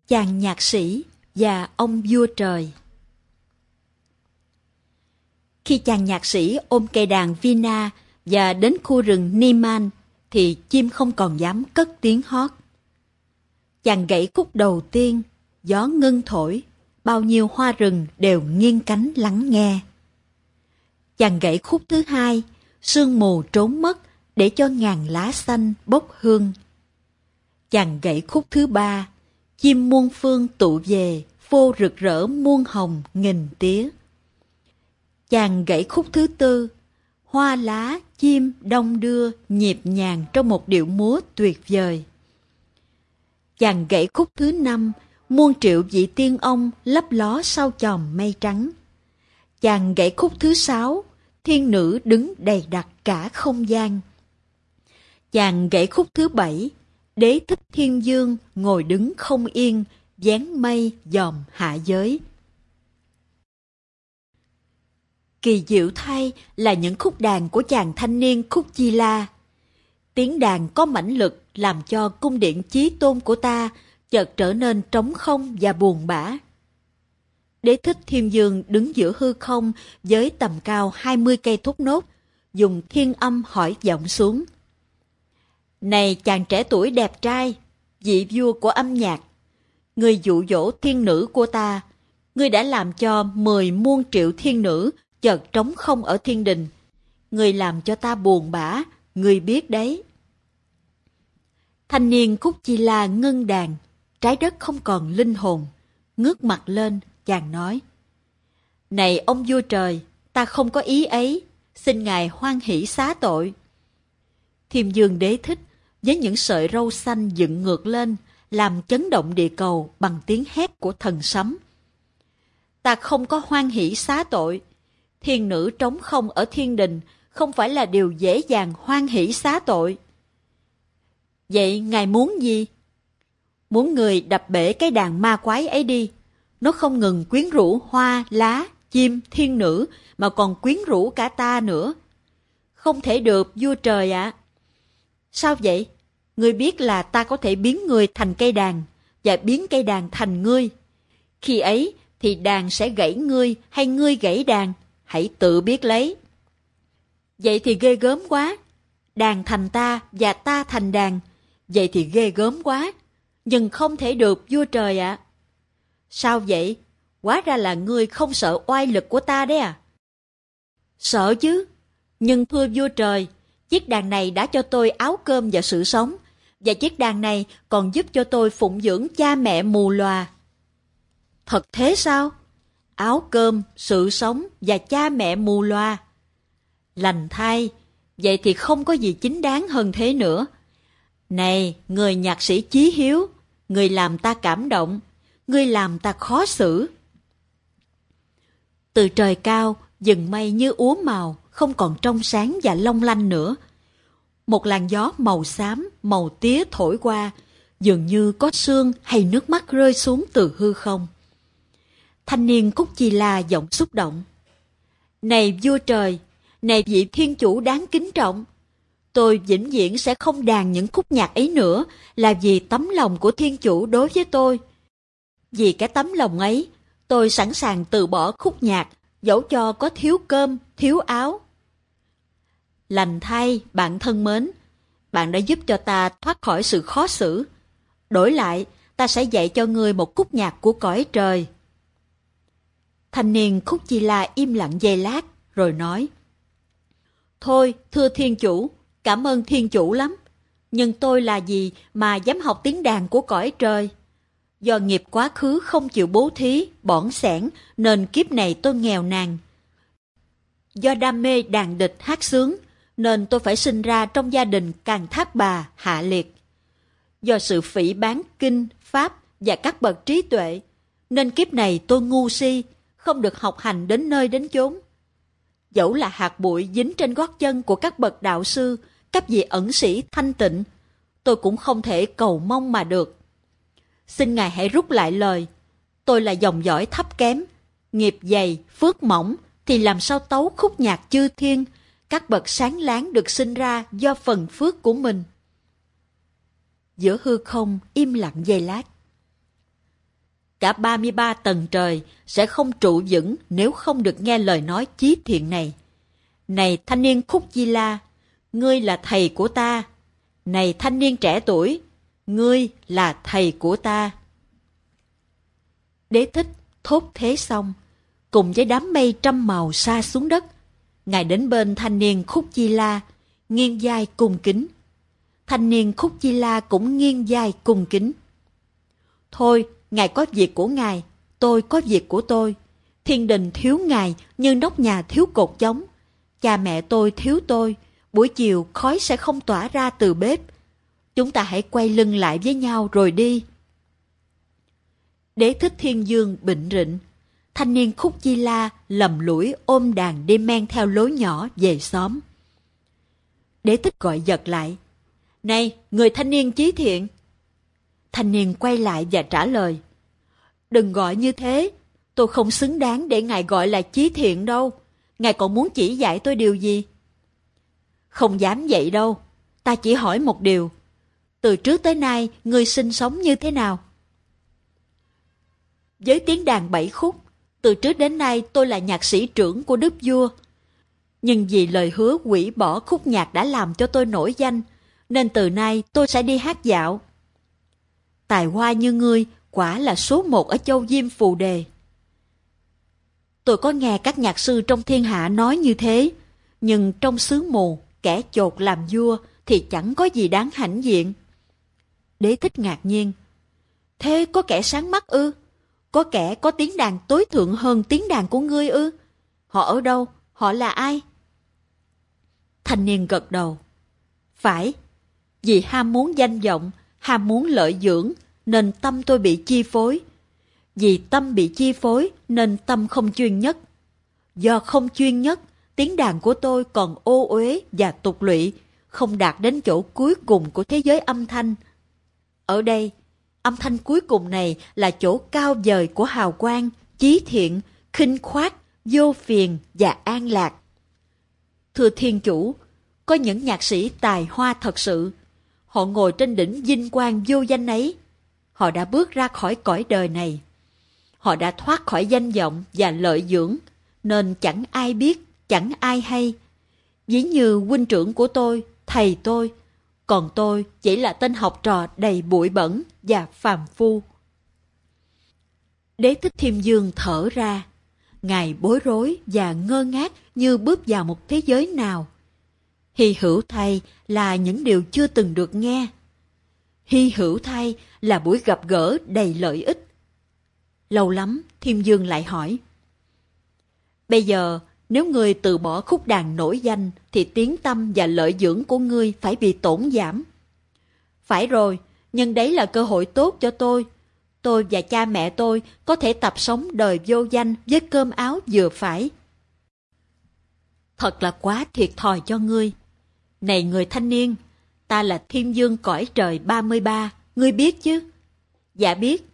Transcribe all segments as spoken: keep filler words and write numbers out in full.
Chàng nhạc sĩ và ông vua trời. Khi chàng nhạc sĩ ôm cây đàn Vina và đến khu rừng Niman, thì chim không còn dám cất tiếng hót. Chàng gảy khúc đầu tiên, gió ngưng thổi, bao nhiêu hoa rừng đều nghiêng cánh lắng nghe. Chàng gảy khúc thứ hai, sương mù trốn mất để cho ngàn lá xanh bốc hương. Chàng gảy khúc thứ ba, chim muôn phương tụ về, phô rực rỡ muôn hồng nghìn tía. Chàng gảy khúc thứ tư, hoa lá chim đong đưa nhịp nhàng trong một điệu múa tuyệt vời. Chàng gảy khúc thứ năm, muôn triệu vị tiên ông lấp ló sau chòm mây trắng. Chàng gảy khúc thứ sáu, thiên nữ đứng đầy đặn cả không gian. Chàng gảy khúc thứ bảy, đế thích thiên dương ngồi đứng không yên, dáng mây dòm hạ giới. Kỳ diệu thay là những khúc đàn của chàng thanh niên Khúc Chi La. Tiếng đàn có mãnh lực làm cho cung điện chí tôn của ta chợt trở nên trống không và buồn bã. Đế thích thiên dương đứng giữa hư không với tầm cao hai mươi cây thốt nốt, dùng thiên âm hỏi vọng xuống. Này chàng trẻ tuổi đẹp trai, vị vua của âm nhạc, ngươi dụ dỗ thiên nữ của ta, ngươi đã làm cho mười muôn triệu thiên nữ chợt trống không ở thiên đình. Ngươi làm cho ta buồn bã, ngươi biết đấy. Thanh niên Khúc Chi La ngân đàn, trái đất không còn linh hồn. Ngước mặt lên, chàng nói: Này ông vua trời, ta không có ý ấy, xin ngài hoan hỷ xá tội. Thiên dương đế thích với những sợi râu xanh dựng ngược lên, làm chấn động địa cầu bằng tiếng hét của thần sấm. Ta không có hoan hỷ xá tội. Thiên nữ trống không ở thiên đình không phải là điều dễ dàng hoan hỷ xá tội. Vậy ngài muốn gì? Muốn người đập bể cái đàn ma quái ấy đi. Nó không ngừng quyến rũ hoa, lá, chim, thiên nữ, mà còn quyến rũ cả ta nữa. Không thể được, vua trời ạ. À. Sao vậy? Ngươi biết là ta có thể biến người thành cây đàn, và biến cây đàn thành ngươi. Khi ấy thì đàn sẽ gãy ngươi hay ngươi gãy đàn, hãy tự biết lấy. Vậy thì ghê gớm quá. Đàn thành ta và ta thành đàn. Vậy thì ghê gớm quá. Nhưng không thể được, vua trời ạ. À. Sao vậy? Hóa ra là ngươi không sợ oai lực của ta đấy à? Sợ chứ. Nhưng thưa vua trời, chiếc đàn này đã cho tôi áo cơm và sự sống, và chiếc đàn này còn giúp cho tôi phụng dưỡng cha mẹ mù lòa. Thật thế sao? Áo cơm, sự sống và cha mẹ mù loa. Lành thay, vậy thì không có gì chính đáng hơn thế nữa. Này, người nhạc sĩ chí hiếu, người làm ta cảm động, người làm ta khó xử. Từ trời cao, rừng mây như úa màu, không còn trong sáng và long lanh nữa. Một làn gió màu xám, màu tía thổi qua, dường như có sương hay nước mắt rơi xuống từ hư không. Thanh niên Khúc Chi La giọng xúc động. Này vua trời, này vị thiên chủ đáng kính trọng, tôi vĩnh viễn sẽ không đàn những khúc nhạc ấy nữa, là vì tấm lòng của thiên chủ đối với tôi. Vì cái tấm lòng ấy, tôi sẵn sàng từ bỏ khúc nhạc, dẫu cho có thiếu cơm, thiếu áo. Lành thay, bạn thân mến, bạn đã giúp cho ta thoát khỏi sự khó xử. Đổi lại, ta sẽ dạy cho ngươi một khúc nhạc của cõi trời. Thanh niên Khúc Chi La im lặng giây lát, rồi nói: Thôi, thưa thiên chủ, cảm ơn thiên chủ lắm. Nhưng tôi là gì mà dám học tiếng đàn của cõi trời? Do nghiệp quá khứ không chịu bố thí, bỏn sẻn, nên kiếp này tôi nghèo nàn. Do đam mê đàn địch hát sướng, nên tôi phải sinh ra trong gia đình Càn Thác Bà hạ liệt. Do sự phỉ báng kinh, pháp và các bậc trí tuệ, nên kiếp này tôi ngu si, không được học hành đến nơi đến chốn. Dẫu là hạt bụi dính trên gót chân của các bậc đạo sư, các vị ẩn sĩ thanh tịnh, tôi cũng không thể cầu mong mà được. Xin ngài hãy rút lại lời. Tôi là dòng dõi thấp kém, nghiệp dày, phước mỏng, thì làm sao tấu khúc nhạc chư thiên, các bậc sáng láng được sinh ra do phần phước của mình. Giữa hư không im lặng giây lát. cả ba mươi ba tầng trời sẽ không trụ vững nếu không được nghe lời nói chí thiện này. Này thanh niên Khúc Di La, ngươi là thầy của ta. Này thanh niên trẻ tuổi, ngươi là thầy của ta. Đế Thích thốt thế xong, cùng với đám mây trăm màu sa xuống đất, Ngài đến bên thanh niên Khúc Di La, nghiêng vai cung kính. Thanh niên Khúc Di La cũng nghiêng vai cung kính. Thôi, Ngài có việc của Ngài, tôi có việc của tôi. Thiên đình thiếu Ngài như nóc nhà thiếu cột chống. Cha mẹ tôi thiếu tôi, buổi chiều khói sẽ không tỏa ra từ bếp. Chúng ta hãy quay lưng lại với nhau rồi đi. Đế Thích Thiên Vương bệnh rịnh. Thanh niên Khúc Di La lầm lũi ôm đàn đi men theo lối nhỏ về xóm. Đế Thích gọi giật lại. Này, người thanh niên chí thiện. Thanh niên quay lại và trả lời. Đừng gọi như thế, tôi không xứng đáng để Ngài gọi là chí thiện đâu. Ngài còn muốn chỉ dạy tôi điều gì? Không dám vậy đâu, ta chỉ hỏi một điều. Từ trước tới nay, ngươi sinh sống như thế nào? Với tiếng đàn bảy khúc, từ trước đến nay tôi là nhạc sĩ trưởng của đức vua. Nhưng vì lời hứa hủy bỏ khúc nhạc đã làm cho tôi nổi danh, nên từ nay tôi sẽ đi hát dạo. Tài hoa như ngươi quả là số một ở châu Diêm Phù Đề. Tôi có nghe các nhạc sư trong thiên hạ nói như thế, nhưng trong xứ mù, kẻ chột làm vua thì chẳng có gì đáng hãnh diện. Đế Thích ngạc nhiên. Thế có kẻ sáng mắt ư? Có kẻ có tiếng đàn tối thượng hơn tiếng đàn của ngươi ư? Họ ở đâu? Họ là ai? Thanh niên gật đầu. Phải, vì ham muốn danh vọng, ham muốn lợi dưỡng, nên tâm tôi bị chi phối. Vì tâm bị chi phối, nên tâm không chuyên nhất. Do không chuyên nhất, tiếng đàn của tôi còn ô uế và tục lụy, không đạt đến chỗ cuối cùng của thế giới âm thanh. Ở đây, âm thanh cuối cùng này là chỗ cao vời của hào quang, chí thiện, khinh khoát, vô phiền và an lạc. Thưa Thiên Chủ, có những nhạc sĩ tài hoa thật sự. Họ ngồi trên đỉnh vinh quang vô danh ấy. Họ đã bước ra khỏi cõi đời này. Họ đã thoát khỏi danh vọng và lợi dưỡng, nên chẳng ai biết, chẳng ai hay. Ví như huynh trưởng của tôi, thầy tôi, còn tôi chỉ là tên học trò đầy bụi bẩn và phàm phu. Đế Thích Thiên Vương thở ra. Ngài bối rối và ngơ ngác như bước vào một thế giới nào. Hy hữu thay là những điều chưa từng được nghe. Hy hữu thay là buổi gặp gỡ đầy lợi ích. Lâu lắm, Thiên Vương lại hỏi. Bây giờ, nếu ngươi từ bỏ khúc đàn nổi danh, thì tiếng tâm và lợi dưỡng của ngươi phải bị tổn giảm. Phải rồi, nhưng đấy là cơ hội tốt cho tôi. Tôi và cha mẹ tôi có thể tập sống đời vô danh với cơm áo vừa phải. Thật là quá thiệt thòi cho ngươi. Này người thanh niên, ta là Thiên Vương cõi trời ba mươi ba, ngươi biết chứ? Dạ biết.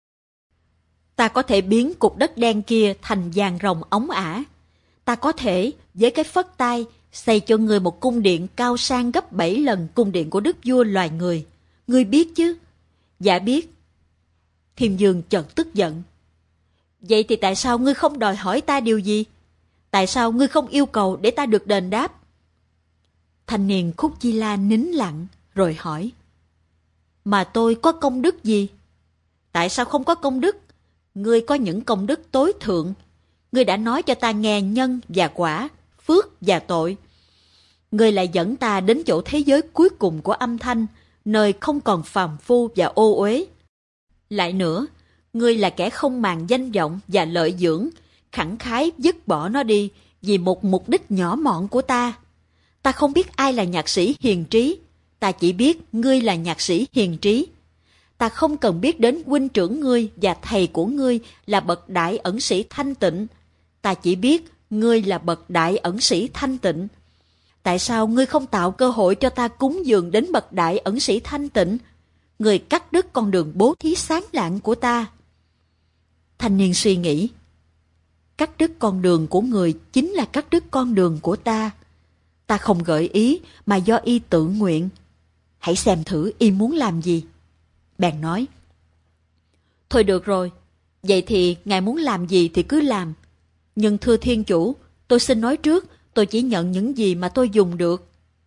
Ta có thể biến cục đất đen kia thành vàng rồng óng ả. Ta có thể, với cái phất tay, xây cho ngươi một cung điện cao sang gấp bảy lần cung điện của đức vua loài người. Ngươi biết chứ? Dạ biết. Thiên Vương chợt tức giận. Vậy thì tại sao ngươi không đòi hỏi ta điều gì? Tại sao ngươi không yêu cầu để ta được đền đáp? Thanh niên Khúc Di La nín lặng, rồi hỏi. Mà tôi có công đức gì? Tại sao không có công đức? Ngươi có những công đức tối thượng. Ngươi đã nói cho ta nghe nhân và quả, phước và tội. Ngươi lại dẫn ta đến chỗ thế giới cuối cùng của âm thanh, nơi không còn phàm phu và ô uế. Lại nữa, ngươi là kẻ không màng danh vọng và lợi dưỡng, khẳng khái dứt bỏ nó đi vì một mục đích nhỏ mọn của ta. Ta không biết ai là nhạc sĩ hiền trí, ta chỉ biết ngươi là nhạc sĩ hiền trí. Ta không cần biết đến huynh trưởng ngươi và thầy của ngươi là bậc đại ẩn sĩ thanh tịnh. Ta chỉ biết ngươi là bậc đại ẩn sĩ thanh tịnh. Tại sao ngươi không tạo cơ hội cho ta cúng dường đến bậc đại ẩn sĩ thanh tịnh? Ngươi cắt đứt con đường bố thí sáng lạng của ta. Thanh niên suy nghĩ. Cắt đứt con đường của người chính là cắt đứt con đường của ta. Ta không gợi ý mà do y tự nguyện. Hãy xem thử y muốn làm gì. Bèn nói. Thôi được rồi, Vậy thì ngài muốn làm gì thì cứ làm. Nhưng thưa thiên chủ, tôi xin nói trước, tôi chỉ nhận những gì mà tôi dùng được.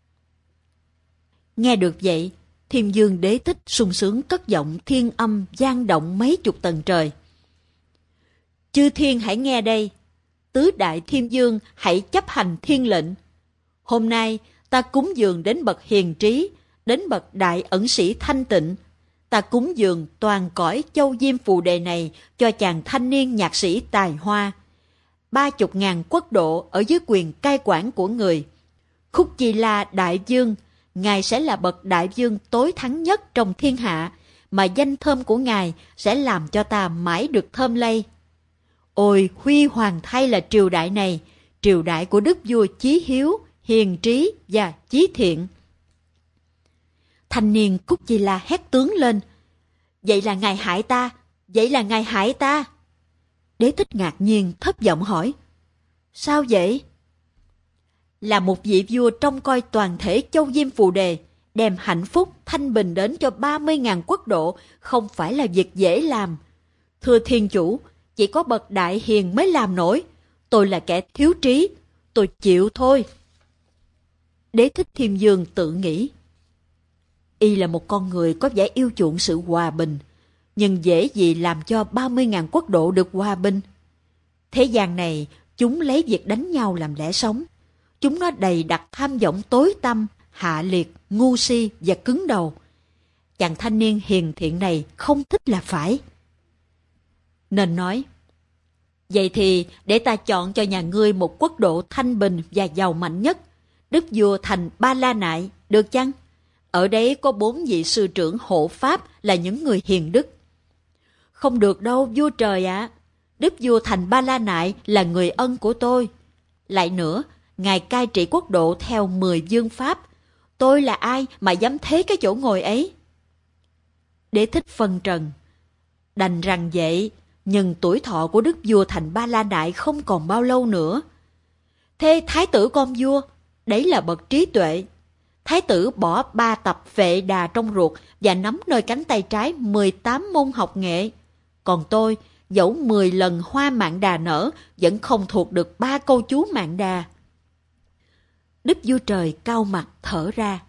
Nghe được vậy, Thiên Dương Đế Thích sung sướng cất giọng thiên âm vang động mấy chục tầng trời. Chư thiên hãy nghe đây, tứ đại thiên dương hãy chấp hành thiên lệnh. Hôm nay ta cúng dường đến bậc hiền trí, đến bậc đại ẩn sĩ thanh tịnh. Ta cúng dường toàn cõi châu diêm phù đề này cho chàng thanh niên nhạc sĩ tài hoa. Ba chục ngàn quốc độ ở dưới quyền cai quản của người. Khúc Chi La đại vương, ngài sẽ là bậc đại vương tối thắng nhất trong thiên hạ, mà danh thơm của ngài sẽ làm cho ta mãi được thơm lây. Ôi huy hoàng thay là triều đại này, triều đại của đức vua chí hiếu, hiền trí và chí thiện. Thanh niên Khúc Chi La hét tướng lên. Vậy là ngài hại ta, vậy là ngài hại ta. Đế Thích ngạc nhiên thấp giọng hỏi. Sao vậy? Là một vị vua trông coi toàn thể châu diêm phù đề, đem hạnh phúc thanh bình đến cho ba mươi ngàn quốc độ, không phải là việc dễ làm. Thưa thiên chủ, chỉ có bậc đại hiền mới làm nổi. Tôi là kẻ thiếu trí, tôi chịu thôi. Đế Thích Thiên Dương tự nghĩ. Y là một con người có vẻ yêu chuộng sự hòa bình, nhưng dễ gì làm cho ba mươi ngàn quốc độ được hòa bình. Thế gian này, chúng lấy việc đánh nhau làm lẽ sống. Chúng nó đầy đặt tham vọng tối tăm, hạ liệt, ngu si và cứng đầu. Chàng thanh niên hiền thiện này không thích là phải. Nên nói, vậy thì để ta chọn cho nhà ngươi một quốc độ thanh bình và giàu mạnh nhất. Đức vua thành Ba La Nại, được chăng? Ở đấy có bốn vị sư trưởng hộ pháp là những người hiền đức. Không được đâu vua trời ạ. À. Đức vua thành Ba La Nại là người ân của tôi. Lại nữa, ngài cai trị quốc độ theo mười vương pháp. Tôi là ai mà dám thế cái chỗ ngồi ấy? Đế Thích phân trần. Đành rằng vậy, nhưng tuổi thọ của đức vua thành Ba La Nại không còn bao lâu nữa. Thế thái tử con vua, đấy là bậc trí tuệ. Thái tử bỏ ba tập Vệ Đà trong ruột và nắm nơi cánh tay trái mười tám môn học nghệ. Còn tôi, dẫu mười lần hoa mạn đà nở, vẫn không thuộc được ba câu chú mạn đà. Đức vua trời cau mặt thở ra.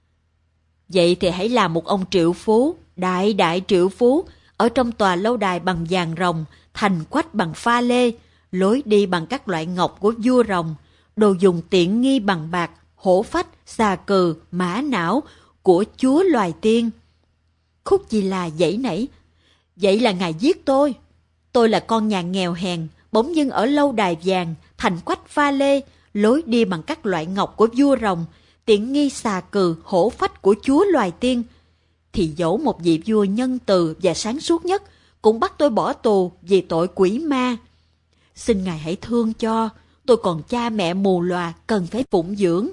Vậy thì hãy làm một ông triệu phú, đại đại triệu phú, ở trong tòa lâu đài bằng vàng rồng, thành quách bằng pha lê, lối đi bằng các loại ngọc của vua rồng, đồ dùng tiện nghi bằng bạc, hổ phách, xà cừ, mã não của chúa loài tiên. Khúc Chi La dãy nảy. Vậy là ngài giết tôi. Tôi là con nhà nghèo hèn, bỗng dưng ở lâu đài vàng, thành quách pha lê, lối đi bằng các loại ngọc của vua rồng, tiện nghi xà cừ, hổ phách của chúa loài tiên. Thì dẫu một vị vua nhân từ và sáng suốt nhất cũng bắt tôi bỏ tù vì tội quỷ ma. Xin ngài hãy thương cho, tôi còn cha mẹ mù lòa cần phải phụng dưỡng.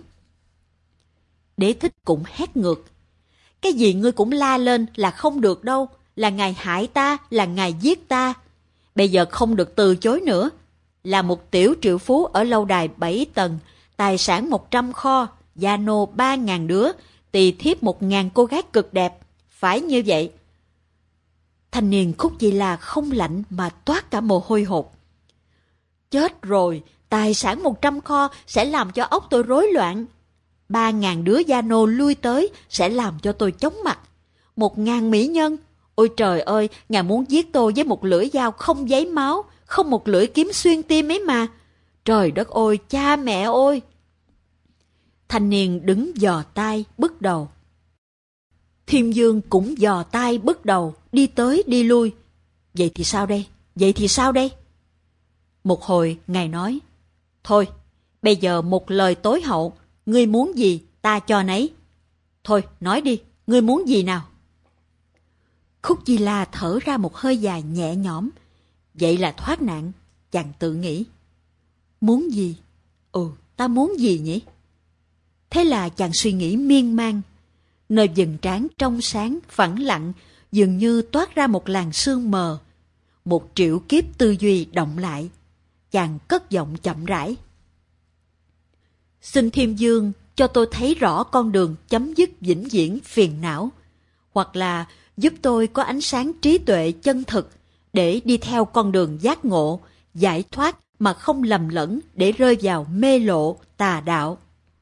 Đế Thích cũng hét ngược. Cái gì ngươi cũng la lên là không được đâu, là ngài hại ta, là ngài giết ta. Bây giờ không được từ chối nữa. Là một tiểu triệu phú ở lâu đài bảy tầng, tài sản một trăm kho, gia nô ba ngàn đứa, tỳ thiếp một ngàn cô gái cực đẹp. Phải như vậy. Thanh niên Khúc Chi La không lạnh mà toát cả mồ hôi hột. Chết rồi, tài sản một trăm kho sẽ làm cho óc tôi rối loạn. Ba ngàn đứa gia nô lui tới sẽ làm cho tôi chóng mặt. Một ngàn mỹ nhân. Ôi trời ơi, ngài muốn giết tôi với một lưỡi dao không giấy máu, không một lưỡi kiếm xuyên tim ấy mà. Trời đất ơi, cha mẹ ơi. Thanh niên đứng dò tai, bứt đầu. Thiên Dương cũng dò tai bứt đầu, đi tới đi lui. Vậy thì sao đây? Vậy thì sao đây? Một hồi, ngài nói. Thôi, bây giờ một lời tối hậu. Ngươi muốn gì, ta cho nấy. Thôi, nói đi, ngươi muốn gì nào? Khúc Chi La thở ra một hơi dài nhẹ nhõm. Vậy là thoát nạn, chàng tự nghĩ. Muốn gì? Ừ, ta muốn gì nhỉ? Thế là chàng suy nghĩ miên man. Nơi vầng trán trong sáng, phẳng lặng, dường như toát ra một làn sương mờ. Một triệu kiếp tư duy động lại. Chàng cất giọng chậm rãi. Xin Thiên Dương cho tôi thấy rõ con đường chấm dứt vĩnh viễn phiền não, hoặc là giúp tôi có ánh sáng trí tuệ chân thực để đi theo con đường giác ngộ, giải thoát mà không lầm lẫn để rơi vào mê lộ, tà đạo.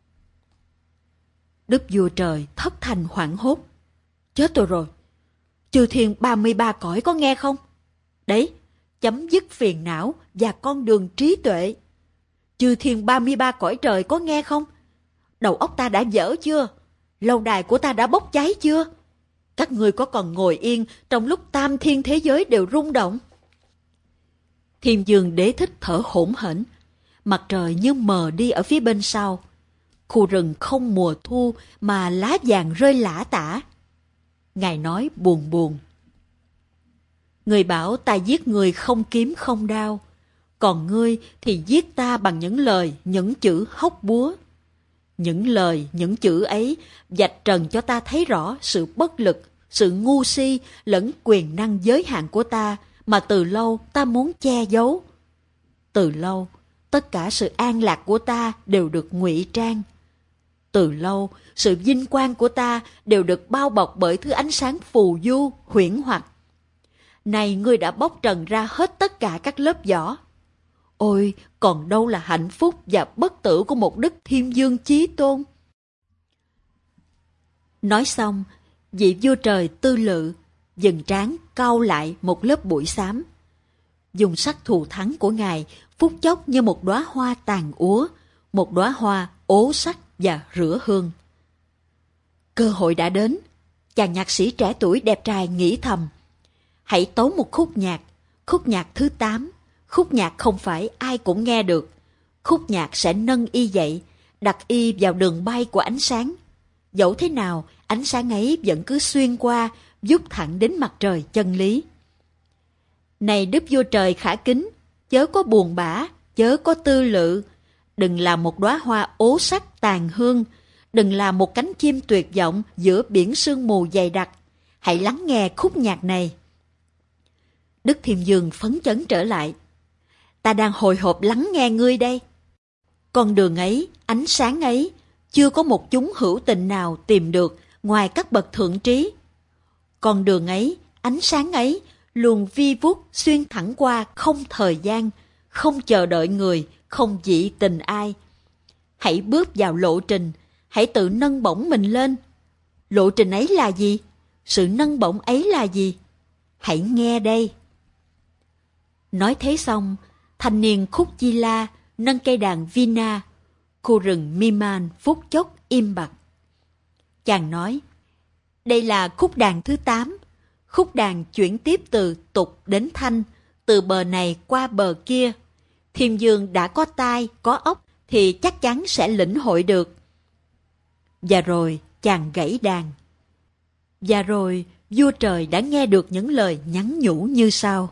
Đức vua trời thất thanh hoảng hốt. Chết tôi rồi! Chư thiên ba mươi ba cõi có nghe không? Đấy, chấm dứt phiền não và con đường trí tuệ. Chư thiên ba mươi ba cõi trời có nghe không? Đầu óc ta đã dở chưa? Lâu đài của ta đã bốc cháy chưa? Các ngươi có còn ngồi yên trong lúc tam thiên thế giới đều rung động? Thiên Dương Đế Thích thở hổn hển, mặt trời như mờ đi ở phía bên sau. Khu rừng không mùa thu mà lá vàng rơi lả tả. Ngài nói buồn buồn. Người bảo ta giết người không kiếm không đao, còn ngươi thì giết ta bằng những lời, những chữ hóc búa. Những lời, những chữ ấy vạch trần cho ta thấy rõ sự bất lực, sự ngu si lẫn quyền năng giới hạn của ta mà từ lâu ta muốn che giấu. Từ lâu, tất cả sự an lạc của ta đều được ngụy trang. Từ lâu, sự vinh quang của ta đều được bao bọc bởi thứ ánh sáng phù du, huyễn hoặc. Này ngươi đã bóc trần ra hết tất cả các lớp vỏ. Ôi, còn đâu là hạnh phúc và bất tử của một đức thiên dương chí tôn? Nói xong, vị vua trời Tư Lự dần trán cau lại một lớp bụi xám. Dùng sắc thù thắng của ngài phút chốc như một đóa hoa tàn úa, một đóa hoa ố sắc và rửa hương. Cơ hội đã đến, chàng nhạc sĩ trẻ tuổi đẹp trai nghĩ thầm. Hãy tấu một khúc nhạc, khúc nhạc thứ tám. Khúc nhạc không phải ai cũng nghe được. Khúc nhạc sẽ nâng y dậy, đặt y vào đường bay của ánh sáng. Dẫu thế nào, ánh sáng ấy vẫn cứ xuyên qua, vút thẳng đến mặt trời chân lý. Này đức vua trời khả kính, chớ có buồn bã, chớ có tư lự. Đừng là một đóa hoa ố sắc tàn hương, đừng là một cánh chim tuyệt vọng giữa biển sương mù dày đặc. Hãy lắng nghe khúc nhạc này. Đức Thiên Dương phấn chấn trở lại. Ta đang hồi hộp lắng nghe ngươi đây. Con đường ấy, ánh sáng ấy, chưa có một chúng hữu tình nào tìm được ngoài các bậc thượng trí. Con đường ấy, ánh sáng ấy, luồn vi vút xuyên thẳng qua không thời gian, không chờ đợi người, không dị tình ai. Hãy bước vào lộ trình, hãy tự nâng bổng mình lên. Lộ trình ấy là gì? Sự nâng bổng ấy là gì? Hãy nghe đây. Nói thế xong, thanh niên Khúc Chi La nâng cây đàn Vina, khu rừng Miman phút chốc im bặt. Chàng nói, đây là khúc đàn thứ tám, khúc đàn chuyển tiếp từ tục đến thanh, từ bờ này qua bờ kia. Thiên Dương đã có tai, có óc thì chắc chắn sẽ lĩnh hội được. Và rồi chàng gãy đàn. Và rồi vua trời đã nghe được những lời nhắn nhủ như sau.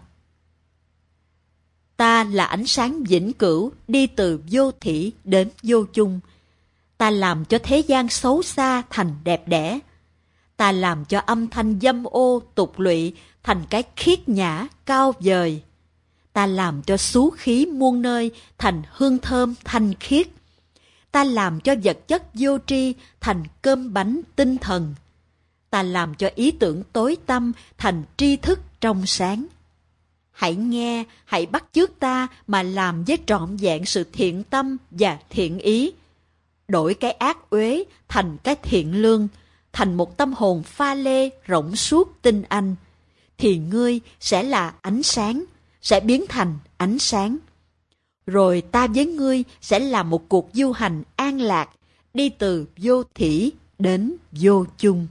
Ta là ánh sáng vĩnh cửu đi từ vô thỉ đến vô chung. Ta làm cho thế gian xấu xa thành đẹp đẽ. Ta làm cho âm thanh dâm ô tục lụy thành cái khiết nhã cao vời. Ta làm cho xú khí muôn nơi thành hương thơm thanh khiết. Ta làm cho vật chất vô tri thành cơm bánh tinh thần. Ta làm cho ý tưởng tối tăm thành tri thức trong sáng. Hãy nghe, hãy bắt chước ta mà làm với trọn vẹn sự thiện tâm và thiện ý. Đổi cái ác uế thành cái thiện lương, thành một tâm hồn pha lê rộng suốt tinh anh, thì ngươi sẽ là ánh sáng, sẽ biến thành ánh sáng. Rồi ta với ngươi sẽ là một cuộc du hành an lạc, đi từ vô thỉ đến vô chung.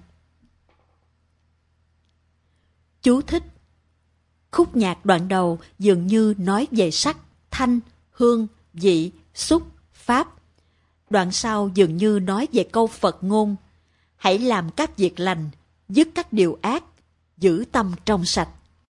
Chú thích: khúc nhạc đoạn đầu dường như nói về sắc, thanh, hương, vị, xúc, pháp. Đoạn sau dường như nói về câu Phật ngôn: hãy làm các việc lành, dứt các điều ác, giữ tâm trong sạch.